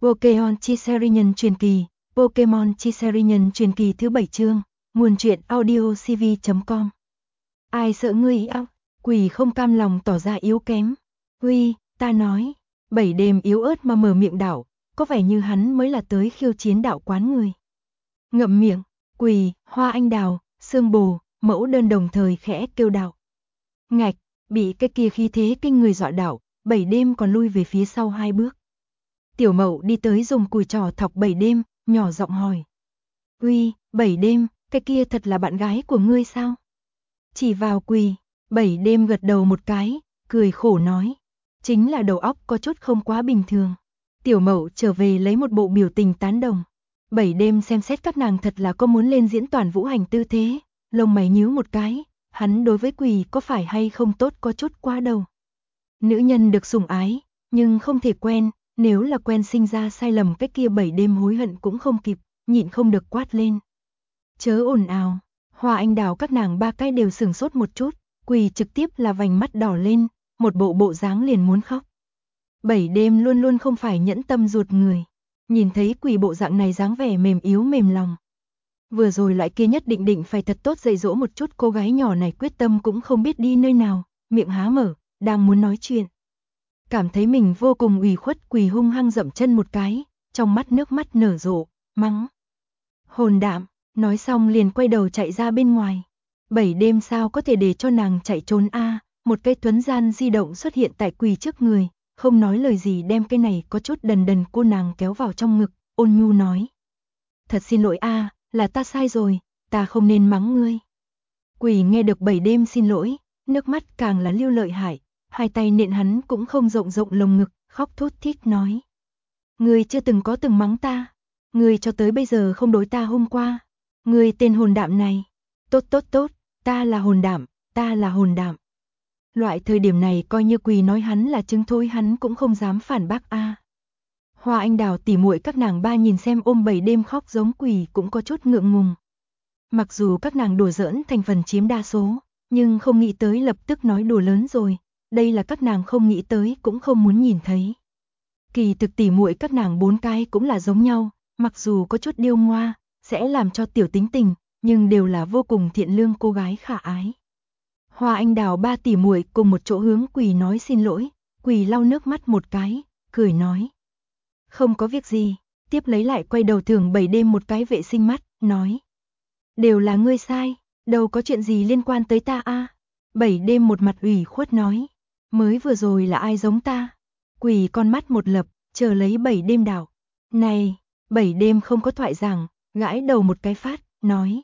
Pokémon Chi Nhân truyền kỳ, Pokémon Chi Nhân truyền kỳ thứ 7 chương, nguồn truyện audiocv.com. Ai sợ ngươi óc? Quỷ không cam lòng tỏ ra yếu kém. Huy, ta nói, 7 đêm yếu ớt mà mở miệng đảo, có vẻ như hắn mới là tới khiêu chiến đạo quán người. Ngậm miệng, Quỷ, Hoa Anh Đào, Sương Bồ, Mẫu Đơn đồng thời khẽ kêu đạo. Ngạch, bị cái kia khí thế kinh người dọa đảo, 7 đêm còn lui về phía sau 2 bước. Tiểu Mậu đi tới dùng cùi trò thọc 7 đêm, nhỏ giọng hỏi. Uy, 7 đêm, cái kia thật là bạn gái của ngươi sao? Chỉ vào Quỳ, 7 đêm gật đầu một cái, cười khổ nói. Chính là đầu óc có chút không quá bình thường. Tiểu Mậu trở về lấy một bộ biểu tình tán đồng. 7 đêm xem xét các nàng thật là có muốn lên diễn toàn vũ hành tư thế, lông mày nhíu một cái, hắn đối với Quỳ có phải hay không tốt có chút quá đầu. Nữ nhân được sủng ái, nhưng không thể quen. Nếu là quen sinh ra sai lầm cách kia 7 đêm hối hận cũng không kịp, nhịn không được quát lên. Chớ ồn ào, Hoa Anh Đào các nàng ba cái đều sửng sốt một chút, Quỳ trực tiếp là vành mắt đỏ lên, một bộ dáng liền muốn khóc. 7 đêm luôn luôn không phải nhẫn tâm ruột người, nhìn thấy Quỳ bộ dạng này dáng vẻ mềm yếu mềm lòng. Vừa rồi loại kia nhất định phải thật tốt dạy dỗ một chút cô gái nhỏ này quyết tâm cũng không biết đi nơi nào, miệng há mở, đang muốn nói chuyện. Cảm thấy mình vô cùng ủy khuất, Quỳ hung hăng dậm chân một cái, trong mắt nước mắt nở rộ, mắng. Hồn đạm, nói xong liền quay đầu chạy ra bên ngoài. 7 đêm sao có thể để cho nàng chạy trốn a? Một cây tuấn gian di động xuất hiện tại Quỳ trước người, không nói lời gì đem cái này có chút đần đần cô nàng kéo vào trong ngực, ôn nhu nói. Thật xin lỗi a, là ta sai rồi, ta không nên mắng ngươi. Quỳ nghe được 7 đêm xin lỗi, nước mắt càng là lưu lợi hại. Hai tay nện hắn cũng không rộng lồng ngực, khóc thút thít nói. Ngươi chưa từng mắng ta, ngươi cho tới bây giờ không đối ta hôm qua. Ngươi tên hồn đạm này, tốt, ta là hồn đạm. Loại thời điểm này coi như Quỳ nói hắn là trứng thối hắn cũng không dám phản bác a. Hoa Anh Đào tỉ muội các nàng ba nhìn xem ôm 7 đêm khóc giống Quỳ cũng có chút ngượng ngùng. Mặc dù các nàng đùa giỡn thành phần chiếm đa số, nhưng không nghĩ tới lập tức nói đùa lớn rồi. Đây là các nàng không nghĩ tới cũng không muốn nhìn thấy. Kỳ thực tỉ muội các nàng 4 cái cũng là giống nhau, mặc dù có chút điêu ngoa, sẽ làm cho tiểu tính tình, nhưng đều là vô cùng thiện lương cô gái khả ái. Hoa Anh Đào ba tỉ muội cùng một chỗ hướng Quỳ nói xin lỗi, Quỳ lau nước mắt một cái, cười nói. Không có việc gì, tiếp lấy lại quay đầu thưởng 7 đêm một cái vệ sinh mắt, nói. Đều là ngươi sai, đâu có chuyện gì liên quan tới ta a. 7 đêm một mặt ủy khuất nói. Mới vừa rồi là ai giống ta? Quỳ con mắt một lập, chờ lấy 7 đêm đảo. Này, 7 đêm không có thoại giảng, gãi đầu một cái phát, nói.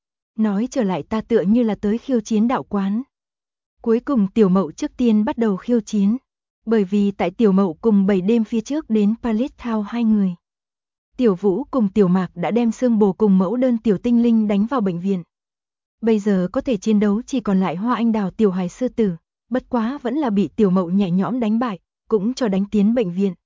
Nói trở lại ta tựa như là tới khiêu chiến đạo quán. Cuối cùng Tiểu Mậu trước tiên bắt đầu khiêu chiến. Bởi vì tại Tiểu Mậu cùng 7 đêm phía trước đến Palace Town 2 người. Tiểu Vũ cùng Tiểu Mạc đã đem Sương Bồ cùng Mẫu Đơn Tiểu Tinh Linh đánh vào bệnh viện. Bây giờ có thể chiến đấu chỉ còn lại Hoa Anh Đào Tiểu Hải Sư Tử. Bất quá vẫn là bị Tiểu Mậu nhẹ nhõm đánh bại, cũng cho đánh tiến bệnh viện.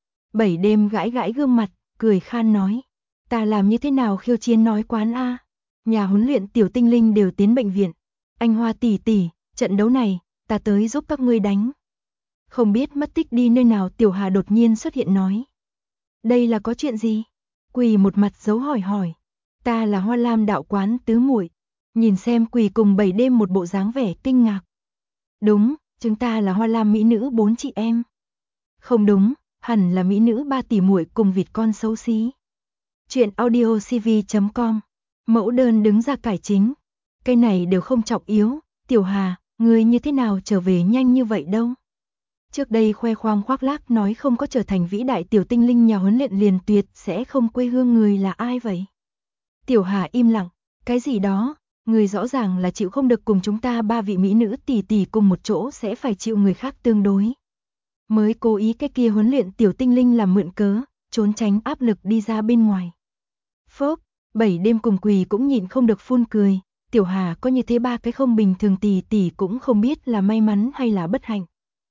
7 đêm gãi gương mặt, cười khan nói. Ta làm như thế nào khiêu chiến nói quán a? Nhà huấn luyện Tiểu Tinh Linh đều tiến bệnh viện. Anh Hoa tỷ tỷ, trận đấu này, ta tới giúp các ngươi đánh. Không biết mất tích đi nơi nào Tiểu Hà đột nhiên xuất hiện nói. Đây là có chuyện gì? Quỳ một mặt dấu hỏi. Ta là Hoa Lam đạo quán tứ muội. Nhìn xem Quỳ cùng 7 đêm một bộ dáng vẻ kinh ngạc. Đúng, chúng ta là Hoa Lam mỹ nữ 4 chị em. Không đúng, hẳn là mỹ nữ 3 tỷ muội cùng vịt con xấu xí. Chuyện audiocv.com. Mẫu Đơn đứng ra cải chính. Cái này đều không trọng yếu. Tiểu Hà, ngươi như thế nào trở về nhanh như vậy đâu? Trước đây khoe khoang khoác lác nói không có trở thành vĩ đại Tiểu Tinh Linh nhà huấn luyện liền tuyệt sẽ không quê hương người là ai vậy? Tiểu Hà im lặng, cái gì đó? Người rõ ràng là chịu không được cùng chúng ta 3 vị mỹ nữ tỷ tỷ cùng một chỗ sẽ phải chịu người khác tương đối. Mới cố ý cái kia huấn luyện Tiểu Tinh Linh làm mượn cớ, trốn tránh áp lực đi ra bên ngoài. Phốc, 7 đêm cùng Quỳ cũng nhịn không được phun cười, Tiểu Hà có như thế 3 cái không bình thường tỷ tỷ cũng không biết là may mắn hay là bất hạnh.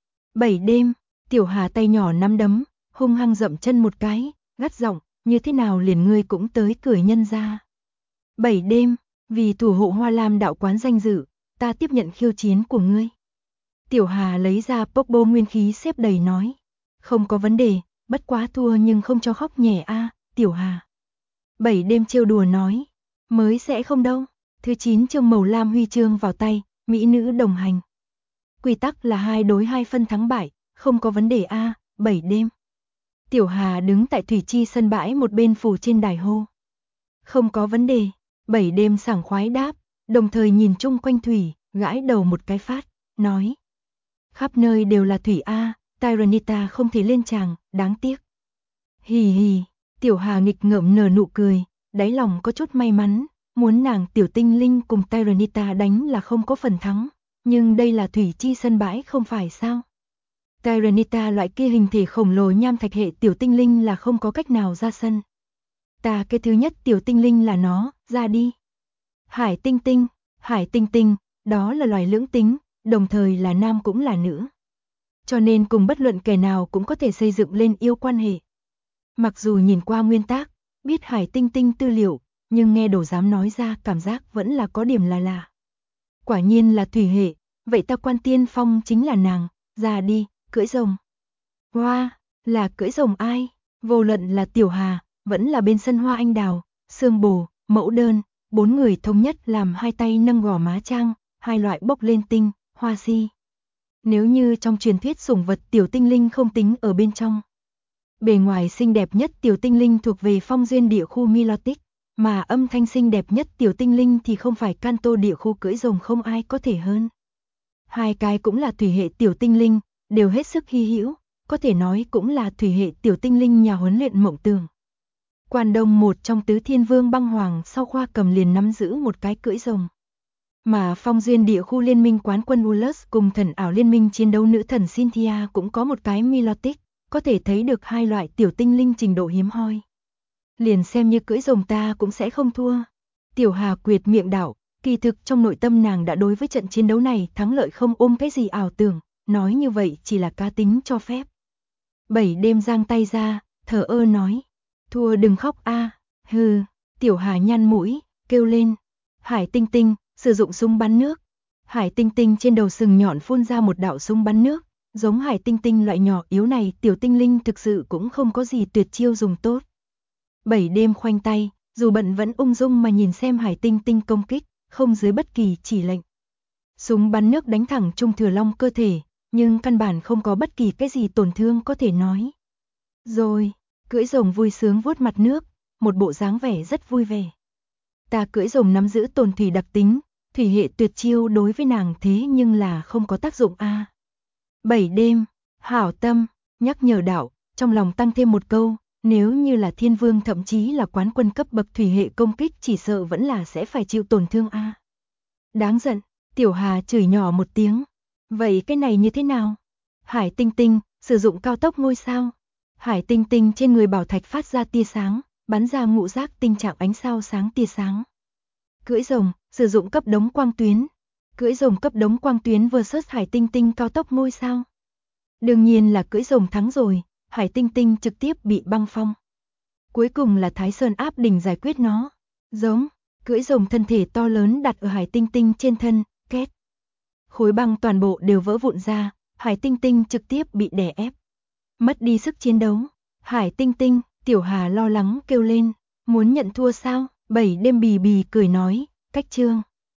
7 đêm, Tiểu Hà tay nhỏ nắm đấm, hung hăng dậm chân một cái, gắt giọng, như thế nào liền ngươi cũng tới cười nhân ra. 7 đêm, vì thủ hộ Hoa Lam đạo quán danh dự, ta tiếp nhận khiêu chiến của ngươi. Tiểu Hà lấy ra Pokeball nguyên khí xếp đầy nói. Không có vấn đề, bất quá thua nhưng không cho khóc nhẹ a, Tiểu Hà. 7 đêm trêu đùa nói, mới sẽ không đâu. Thứ 9 chương màu lam huy chương vào tay, mỹ nữ đồng hành. Quy tắc là 2 đối 2 phân thắng bại, không có vấn đề a, 7 đêm. Tiểu Hà đứng tại thủy chi sân bãi một bên phủ trên đài hô. Không có vấn đề, 7 đêm sảng khoái đáp, đồng thời nhìn chung quanh thủy, gãi đầu một cái phát, nói. Khắp nơi đều là thủy a, Tyrannita không thể lên tràng, đáng tiếc. Hì hì, Tiểu Hà nghịch ngợm nở nụ cười, đáy lòng có chút may mắn, muốn nàng tiểu tinh linh cùng Tyrannita đánh là không có phần thắng, nhưng đây là thủy chi sân bãi không phải sao. Tyrannita loại kia hình thể khổng lồ nham thạch hệ tiểu tinh linh là không có cách nào ra sân. Ta cái thứ nhất tiểu tinh linh là nó, ra đi. Hải tinh tinh, đó là loài lưỡng tính, đồng thời là nam cũng là nữ. Cho nên cùng bất luận kẻ nào cũng có thể xây dựng lên yêu quan hệ. Mặc dù nhìn qua nguyên tác, biết hải tinh tinh tư liệu, nhưng nghe đồ dám nói ra cảm giác vẫn là có điểm là lạ. Quả nhiên là thủy hệ, vậy ta quan tiên phong chính là nàng, ra đi, cưỡi rồng. Hoa, là cưỡi rồng ai? Vô luận là Tiểu Hà, vẫn là bên sân hoa anh đào, Sương Bồ, Mẫu Đơn, 4 người thống nhất làm 2 tay nâng gò má trang, 2 loại bốc lên tinh, hoa si. Nếu như trong truyền thuyết sủng vật tiểu tinh linh không tính ở bên trong. Bề ngoài xinh đẹp nhất tiểu tinh linh thuộc về phong duyên địa khu Milotic, mà âm thanh xinh đẹp nhất tiểu tinh linh thì không phải Kanto địa khu cưỡi rồng không ai có thể hơn. 2 cái cũng là thủy hệ tiểu tinh linh, đều hết sức hy hữu, có thể nói cũng là thủy hệ tiểu tinh linh nhà huấn luyện mộng tưởng. Quan Đông một trong tứ thiên vương băng hoàng sau khoa cầm liền nắm giữ một cái cưỡi rồng. Mà phong duyên địa khu liên minh quán quân Ulus cùng thần ảo liên minh chiến đấu nữ thần Cynthia cũng có một cái Milotic, có thể thấy được 2 loại tiểu tinh linh trình độ hiếm hoi. Liền xem như cưỡi rồng ta cũng sẽ không thua. Tiểu Hà quyệt miệng đạo, kỳ thực trong nội tâm nàng đã đối với trận chiến đấu này thắng lợi không ôm cái gì ảo tưởng, nói như vậy chỉ là cá tính cho phép. 7 đêm giang tay ra, thở ơ nói, thua đừng khóc a. Hừ, Tiểu Hà nhăn mũi, kêu lên, Hải tinh tinh, sử dụng súng bắn nước. Hải tinh tinh trên đầu sừng nhọn phun ra một đạo súng bắn nước, giống hải tinh tinh loại nhỏ yếu này tiểu tinh linh thực sự cũng không có gì tuyệt chiêu dùng tốt. 7 đêm khoanh tay, dù bận vẫn ung dung mà nhìn xem hải tinh tinh công kích, không dưới bất kỳ chỉ lệnh. Súng bắn nước đánh thẳng Trung Thừa Long cơ thể, nhưng căn bản không có bất kỳ cái gì tổn thương có thể nói. Rồi, cưỡi rồng vui sướng vuốt mặt nước, một bộ dáng vẻ rất vui vẻ. Ta cưỡi rồng nắm giữ tồn thủy đặc tính, thủy hệ tuyệt chiêu đối với nàng thế nhưng là không có tác dụng a. 7 đêm, hảo tâm, nhắc nhở đạo, trong lòng tăng thêm một câu, nếu như là thiên vương thậm chí là quán quân cấp bậc thủy hệ công kích chỉ sợ vẫn là sẽ phải chịu tổn thương a. Đáng giận, Tiểu Hà chửi nhỏ một tiếng. Vậy cái này như thế nào? Hải tinh tinh, sử dụng cao tốc ngôi sao. Hải tinh tinh trên người bảo thạch phát ra tia sáng, bắn ra ngũ giác tinh trạng ánh sao sáng tia sáng. Cưỡi rồng, sử dụng cấp đống quang tuyến. Cưỡi rồng cấp đống quang tuyến versus hải tinh tinh cao tốc ngôi sao. Đương nhiên là cưỡi rồng thắng rồi, hải tinh tinh trực tiếp bị băng phong. Cuối cùng là Thái Sơn áp đỉnh giải quyết nó. Giống, cưỡi rồng thân thể to lớn đặt ở hải tinh tinh trên thân, két. Khối băng toàn bộ đều vỡ vụn ra, hải tinh tinh trực tiếp bị đè ép. Mất đi sức chiến đấu. Hải tinh tinh, Tiểu Hà lo lắng kêu lên, muốn nhận thua sao? 7 đêm bì bì cười nói, cách chương.